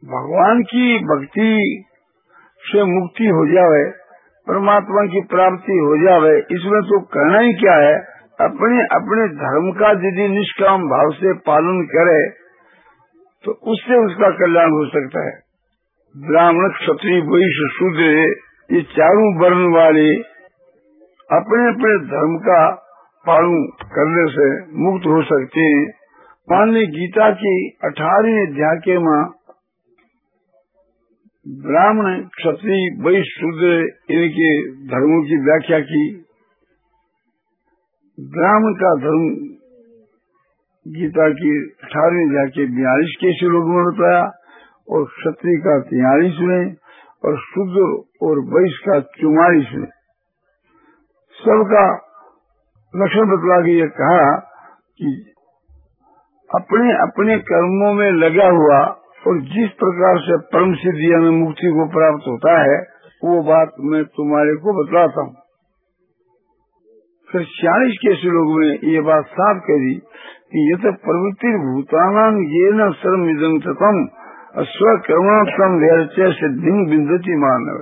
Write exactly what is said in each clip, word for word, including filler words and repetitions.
भगवान की भक्ति से मुक्ति हो जावे, परमात्मा की प्राप्ति हो जावे, इसमें तो करना ही क्या है। अपने अपने धर्म का यदि निष्काम भाव से पालन करे तो उससे उसका कल्याण हो सकता है। ब्राह्मण, क्षत्रिय, वैश्य, शूद्र ये चारों वर्ण वाले अपने अपने धर्म का पालन करने से मुक्त हो सकते हैं। मान ली गीता की अठारहवीं अध्याय के मां ब्राह्मण, क्षत्रिय, वैश्य, शूद्र इनके धर्मों की व्याख्या की। ब्राह्मण का धर्म गीता की अठारहवीं अध्याय के बयालीस के श्लोक में बताया और क्षत्रिय का तैयालीस में और शूद्र और वैश्य का चौवालीस में। सबका लक्षण बतला के ये कहा कि अपने अपने कर्मों में लगा हुआ और जिस प्रकार से परम सिद्धि में मुक्ति को प्राप्त होता है वो बात मैं तुम्हारे को बतलाता हूँ। फिर छियालीस के श्लोक में ये बात साफ करी कि ये तो प्रवृत्ति भूतानां ये न सर्व इदं ततम् स्वकर्मात्म व्यर्थ सिद्धि बिंदति मानव।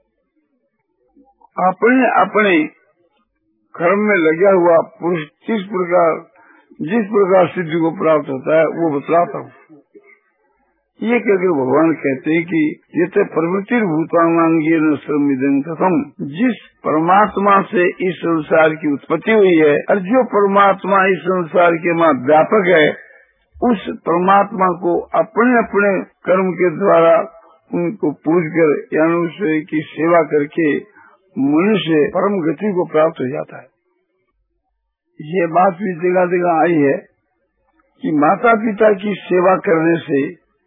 अपने अपने कर्म में लगा हुआ पुरुष किस प्रकार जिस प्रकार सिद्धि को प्राप्त होता है वो बतलाता हूँ। ये कहकर भगवान कहते हैं कि ये तो प्रवृत्ति भूतांगे न सर्वमिदं ततम्, जिस परमात्मा से इस संसार की उत्पत्ति हुई है और जो परमात्मा इस संसार के मां व्यापक है, उस परमात्मा को अपने अपने कर्म के द्वारा उनको पूज कर यानी उसकी सेवा करके मनुष्य परम गति को प्राप्त हो जाता है। ये बात भी जगह जगह आई है कि माता पिता की सेवा करने से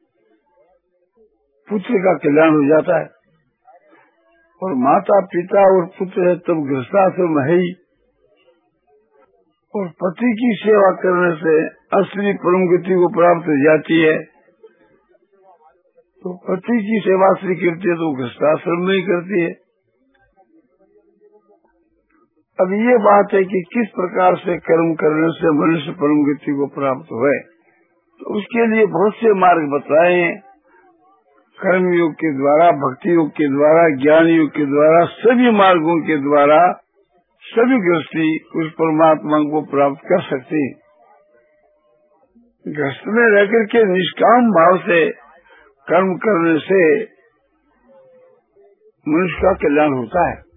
पुत्र का कल्याण हो जाता है और माता पिता और पुत्र है तब गृहस्थाश्रम है ही। और पति की सेवा करने से असली परम गति को प्राप्त हो जाती है। तो पति की सेवा श्री करती है तो गृहस्थाश्रम में ही करती है। अब ये बात है कि किस प्रकार से कर्म करने से मनुष्य परम गति को प्राप्त हुए, तो उसके लिए बहुत से मार्ग बताए हैं। कर्म योग के द्वारा, भक्ति योग के द्वारा, ज्ञान योग के द्वारा, सभी मार्गों के द्वारा सभी गृहस्थी उस परमात्मा को प्राप्त कर सकते हैं। गृहस्थ में रहकर के निष्काम भाव से कर्म करने से मनुष्य का कल्याण होता है।